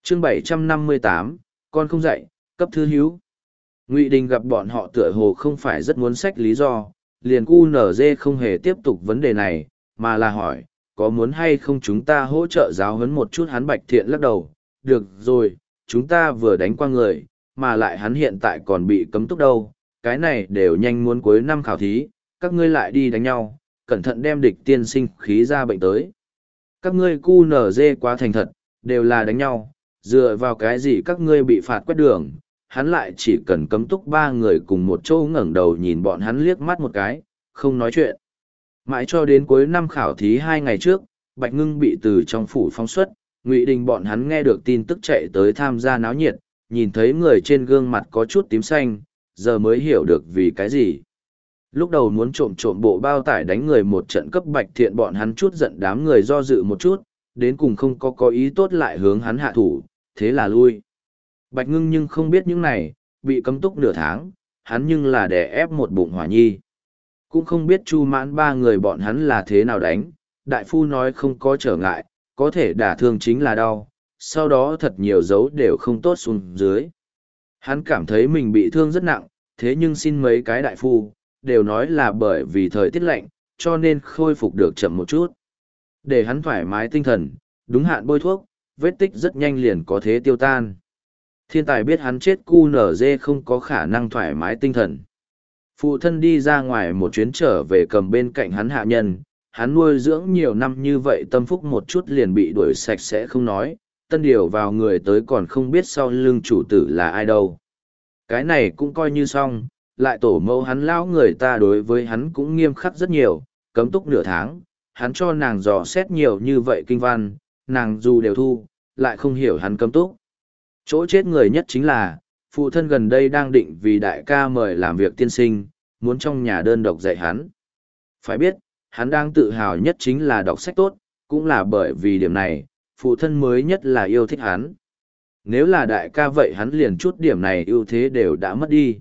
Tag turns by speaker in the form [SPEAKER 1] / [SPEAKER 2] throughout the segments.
[SPEAKER 1] chương 758, con không dạy, cấp thư hiếu. Ngụy Đình gặp bọn họ tựa hồ không phải rất muốn xách lý do, liền QNZ không hề tiếp tục vấn đề này, mà là hỏi, có muốn hay không chúng ta hỗ trợ giáo huấn một chút hắn. Bạch Thiện lắc đầu, được rồi, chúng ta vừa đánh qua người, mà lại hắn hiện tại còn bị cấm túc đâu, cái này đều nhanh muốn cuối năm khảo thí, các ngươi lại đi đánh nhau, cẩn thận đem địch tiên sinh khí ra bệnh tới. Các ngươi QNZ quá thành thật, đều là đánh nhau, dựa vào cái gì các ngươi bị phạt quét đường, hắn lại chỉ cần cấm túc 3 người cùng một chỗ ngẩng đầu nhìn bọn hắn liếc mắt một cái, không nói chuyện. Mãi cho đến cuối năm khảo thí 2 ngày trước, Bạch Ngưng bị từ trong phủ phóng xuất, Ngụy Đình bọn hắn nghe được tin tức chạy tới tham gia náo nhiệt, nhìn thấy người trên gương mặt có chút tím xanh, giờ mới hiểu được vì cái gì. Lúc đầu muốn trộm trộm bộ bao tải đánh người một trận cấp Bạch Thiện bọn hắn chút giận, đám người do dự một chút, đến cùng không có ý tốt lại hướng hắn hạ thủ, thế là lui. Bạch Ngưng nhưng không biết những này, bị cấm túc nửa tháng, hắn nhưng là đè ép một bụng hỏa nhi. Cũng không biết Chu Mãn 3 người bọn hắn là thế nào đánh, đại phu nói không có trở ngại, có thể đả thương chính là đau, sau đó thật nhiều dấu đều không tốt xuống dưới. Hắn cảm thấy mình bị thương rất nặng, thế nhưng xin mấy cái đại phu, đều nói là bởi vì thời tiết lạnh, cho nên khôi phục được chậm một chút. Để hắn thoải mái tinh thần, đúng hạn bôi thuốc, vết tích rất nhanh liền có thế tiêu tan. Thiên tài biết hắn chết QNZ không có khả năng thoải mái tinh thần. Phụ thân đi ra ngoài một chuyến trở về cầm bên cạnh hắn hạ nhân, hắn nuôi dưỡng nhiều năm như vậy tâm phúc một chút liền bị đuổi sạch sẽ không nói, tân điều vào người tới còn không biết sau lưng chủ tử là ai đâu. Cái này cũng coi như xong, lại tổ mẫu hắn lão người ta đối với hắn cũng nghiêm khắc rất nhiều, cấm túc nửa tháng, hắn cho nàng dò xét nhiều như vậy kinh văn, nàng dù đều thu, lại không hiểu hắn cấm túc. Chỗ chết người nhất chính là, phụ thân gần đây đang định vì đại ca mời làm việc tiên sinh, muốn trong nhà đơn độc dạy hắn. Phải biết, hắn đang tự hào nhất chính là đọc sách tốt, cũng là bởi vì điểm này, phụ thân mới nhất là yêu thích hắn. Nếu là đại ca vậy hắn liền chút điểm này ưu thế đều đã mất đi.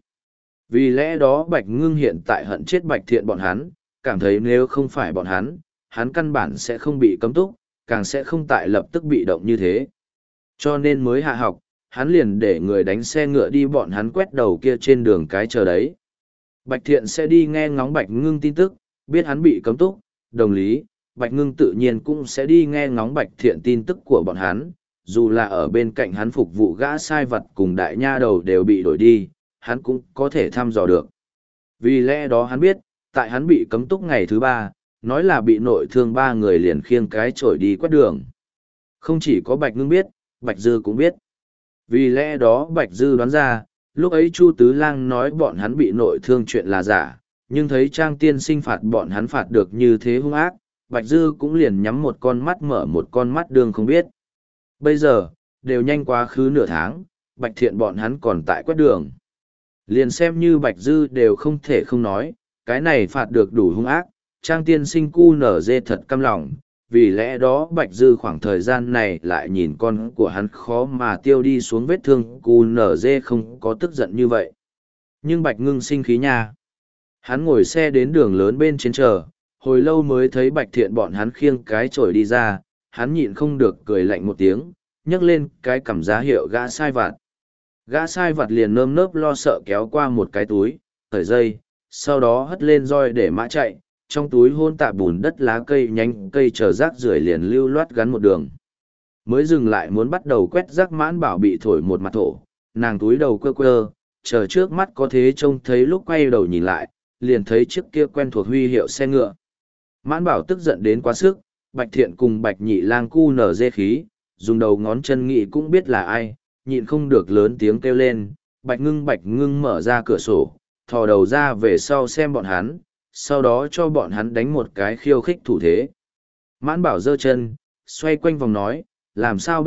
[SPEAKER 1] Vì lẽ đó Bạch Ngưng hiện tại hận chết Bạch Thiện bọn hắn, cảm thấy nếu không phải bọn hắn căn bản sẽ không bị cấm túc, càng sẽ không tại lập tức bị động như thế. Cho nên mới hạ học, hắn liền để người đánh xe ngựa đi bọn hắn quét đầu kia trên đường cái chờ đấy. Bạch Thiện sẽ đi nghe ngóng Bạch Ngưng tin tức, biết hắn bị cấm túc, đồng lý, Bạch Ngưng tự nhiên cũng sẽ đi nghe ngóng Bạch Thiện tin tức của bọn hắn, dù là ở bên cạnh hắn phục vụ gã sai vật cùng đại nha đầu đều bị đổi đi, hắn cũng có thể thăm dò được. Vì lẽ đó hắn biết, tại hắn bị cấm túc ngày thứ 3, nói là bị nội thương 3 người liền khiêng cái chổi đi quét đường. Không chỉ có Bạch Ngưng biết, Bạch Dư cũng biết. Vì lẽ đó Bạch Dư đoán ra, lúc ấy Chu Tứ Lang nói bọn hắn bị nội thương chuyện là giả, nhưng thấy Trang tiên sinh phạt bọn hắn phạt được như thế hung ác, Bạch Dư cũng liền nhắm một con mắt mở một con mắt đường không biết. Bây giờ, đều nhanh quá khứ nửa tháng, Bạch Thiện bọn hắn còn tại quét đường. Liền xem như Bạch Dư đều không thể không nói, cái này phạt được đủ hung ác, Trang tiên sinh QNZ thật căm lòng, vì lẽ đó Bạch Dư khoảng thời gian này lại nhìn con của hắn khó mà tiêu đi xuống vết thương, QNZ không có tức giận như vậy. Nhưng Bạch Ngưng sinh khí nha. Hắn ngồi xe đến đường lớn bên trên chờ, hồi lâu mới thấy Bạch Thiện bọn hắn khiêng cái chổi đi ra, hắn nhịn không được cười lạnh một tiếng, nhấc lên cái cằm giá hiệu gã sai vặt. Gã sai vặt liền nơm nớp lo sợ kéo qua một cái túi, khởi dây, sau đó hất lên roi để mã chạy, trong túi hôn tạ bùn đất lá cây nhánh cây chờ rác rưởi liền lưu loát gắn một đường. Mới dừng lại muốn bắt đầu quét rác Mãn Bảo bị thổi một mặt thổ, nàng túi đầu quơ quơ, chờ trước mắt có thế trông thấy lúc quay đầu nhìn lại, liền thấy chiếc kia quen thuộc huy hiệu xe ngựa. Mãn Bảo tức giận đến quá sức, Bạch Thiện cùng Bạch Nhị Lang cu nở dê khí, dùng đầu ngón chân nghị cũng biết là ai, nhịn không được lớn tiếng kêu lên. Bạch Ngưng mở ra cửa sổ, thò đầu ra về sau xem bọn hắn, sau đó cho bọn hắn đánh một cái khiêu khích thủ thế. Mãn Bảo giơ chân, xoay quanh vòng nói, làm sao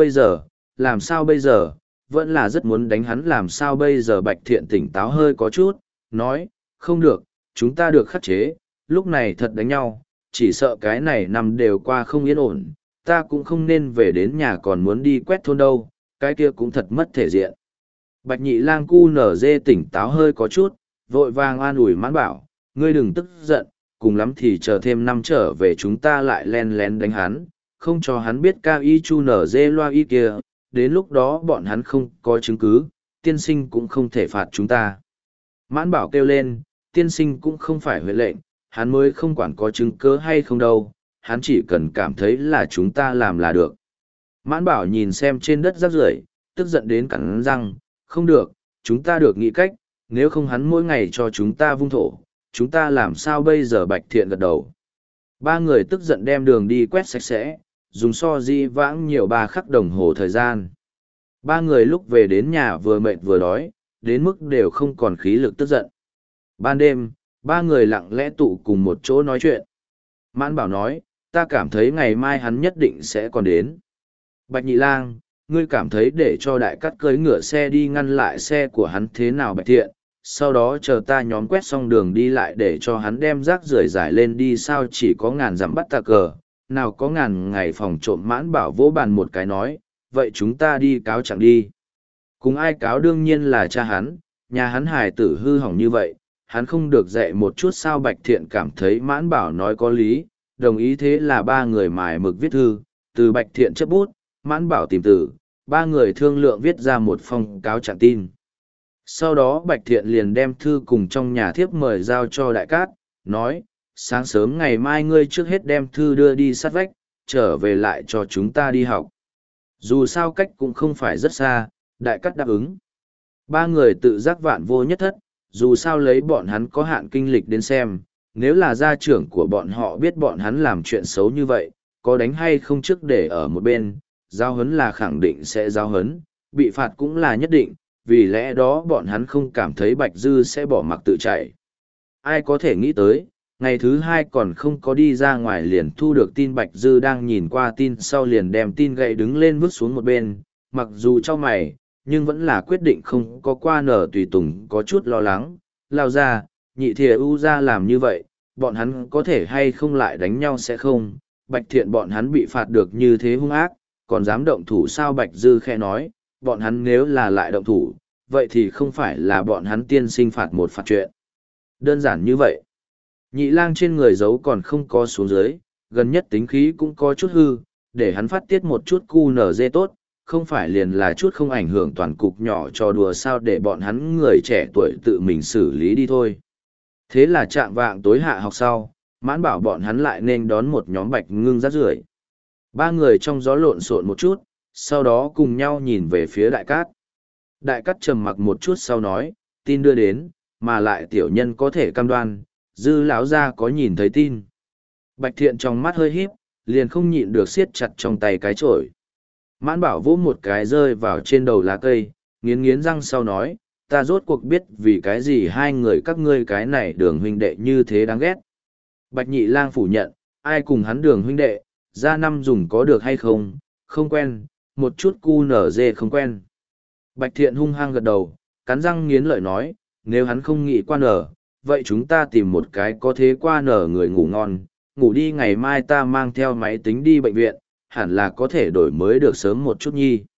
[SPEAKER 1] bây giờ, vẫn là rất muốn đánh hắn làm sao bây giờ. Bạch Thiện tỉnh táo hơi có chút, nói, không được, chúng ta được khắc chế, lúc này thật đánh nhau, chỉ sợ cái này năm đều qua không yên ổn, ta cũng không nên về đến nhà còn muốn đi quét thôn đâu, cái kia cũng thật mất thể diện. Bạch Nhị Lang cu nở dê tỉnh táo hơi có chút, vội vàng an ủi Mãn Bảo, ngươi đừng tức giận, cùng lắm thì chờ thêm năm trở về chúng ta lại len lén đánh hắn, không cho hắn biết cao y chu nở dê loa y kia, đến lúc đó bọn hắn không có chứng cứ, tiên sinh cũng không thể phạt chúng ta. Mãn Bảo kêu lên, tiên sinh cũng không phải huệ lệnh, hắn mới không quản có chứng cứ hay không đâu, hắn chỉ cần cảm thấy là chúng ta làm là được. Mãn Bảo nhìn xem trên đất rác rưởi, tức giận đến cắn răng, không được, chúng ta được nghĩ cách, nếu không hắn mỗi ngày cho chúng ta vung thổ, chúng ta làm sao bây giờ? Bạch Thiện gật đầu. Ba người tức giận đem đường đi quét sạch sẽ, dùng so di vãng nhiều 3 khắc đồng hồ thời gian. Ba người lúc về đến nhà vừa mệt vừa đói, đến mức đều không còn khí lực tức giận. Ban đêm, ba người lặng lẽ tụ cùng một chỗ nói chuyện. Mãn Bảo nói, ta cảm thấy ngày mai hắn nhất định sẽ còn đến. Bạch Nhị Lang, ngươi cảm thấy để cho Đại Cát cưỡi ngựa xe đi ngăn lại xe của hắn thế nào? Bạch Thiện, sau đó chờ ta nhóm quét xong đường đi lại để cho hắn đem rác rưởi giải lên đi. Sao chỉ có ngàn dặm bắt ta cờ, nào có ngàn ngày phòng trộm? Mãn Bảo vỗ bàn một cái nói, vậy chúng ta đi cáo chẳng đi. Cùng ai cáo? Đương nhiên là cha hắn, nhà hắn hài tử hư hỏng như vậy, hắn không được dạy một chút sao? Bạch Thiện cảm thấy Mãn Bảo nói có lý, đồng ý. Thế là ba người mài mực viết thư, từ Bạch Thiện chấp bút, Mãn Bảo tìm từ, ba người thương lượng viết ra một phong cáo trạng tin. Sau đó Bạch Thiện liền đem thư cùng trong nhà thiếp mời giao cho Đại Cát, nói, sáng sớm ngày mai ngươi trước hết đem thư đưa đi sát vách, trở về lại cho chúng ta đi học. Dù sao cách cũng không phải rất xa, Đại Cát đáp ứng. Ba người tự giác vạn vô nhất thất, dù sao lấy bọn hắn có hạn kinh lịch đến xem, nếu là gia trưởng của bọn họ biết bọn hắn làm chuyện xấu như vậy, có đánh hay không trước để ở một bên, giao hấn là khẳng định sẽ giao hấn, bị phạt cũng là nhất định, vì lẽ đó bọn hắn không cảm thấy Bạch Dư sẽ bỏ mặc tự chạy. Ai có thể nghĩ tới, ngày thứ hai còn không có đi ra ngoài liền thu được tin. Bạch Dư đang nhìn qua tin sau liền đem tin gậy đứng lên vứt xuống một bên, mặc dù cho mày, nhưng vẫn là quyết định không có qua nở. Tùy Tùng có chút lo lắng, lao ra, Nhị Thìa U ra làm như vậy, bọn hắn có thể hay không lại đánh nhau? Sẽ không, Bạch Thiện bọn hắn bị phạt được như thế hung ác, còn dám động thủ sao? Bạch Dư khẽ nói, bọn hắn nếu là lại động thủ, vậy thì không phải là bọn hắn tiên sinh phạt một phạt chuyện đơn giản như vậy. Nhị Lang trên người giấu còn không có xuống dưới, gần nhất tính khí cũng có chút hư, để hắn phát tiết một chút cu nở dê tốt, không phải liền là chút không ảnh hưởng toàn cục nhỏ trò đùa sao? Để bọn hắn người trẻ tuổi tự mình xử lý đi thôi. Thế là chạm vạng tối hạ học sau, Mãn Bảo bọn hắn lại nên đón một nhóm Bạch Ngưng rác rưởi. Ba người trong gió lộn xộn một chút, sau đó cùng nhau nhìn về phía Đại Cát. Đại Cát trầm mặc một chút sau nói, tin đưa đến, mà lại tiểu nhân có thể cam đoan, Dư lão gia có nhìn thấy tin. Bạch Thiện trong mắt hơi híp, liền không nhịn được siết chặt trong tay cái chổi. Mãn Bảo vỗ một cái rơi vào trên đầu lá cây, nghiến nghiến răng sau nói, ta rốt cuộc biết vì cái gì hai người các ngươi cái này Đường huynh đệ như thế đáng ghét. Bạch Nhị Lang phủ nhận, ai cùng hắn Đường huynh đệ, ra năm dùng có được hay không, không quen, một chút cu nở dê không quen. Bạch Thiện hung hăng gật đầu, cắn răng nghiến lợi nói, nếu hắn không nghĩ qua nở, vậy chúng ta tìm một cái có thế qua nở người ngủ ngon, ngủ đi, ngày mai ta mang theo máy tính đi bệnh viện, hẳn là có thể đổi mới được sớm một chút nhi.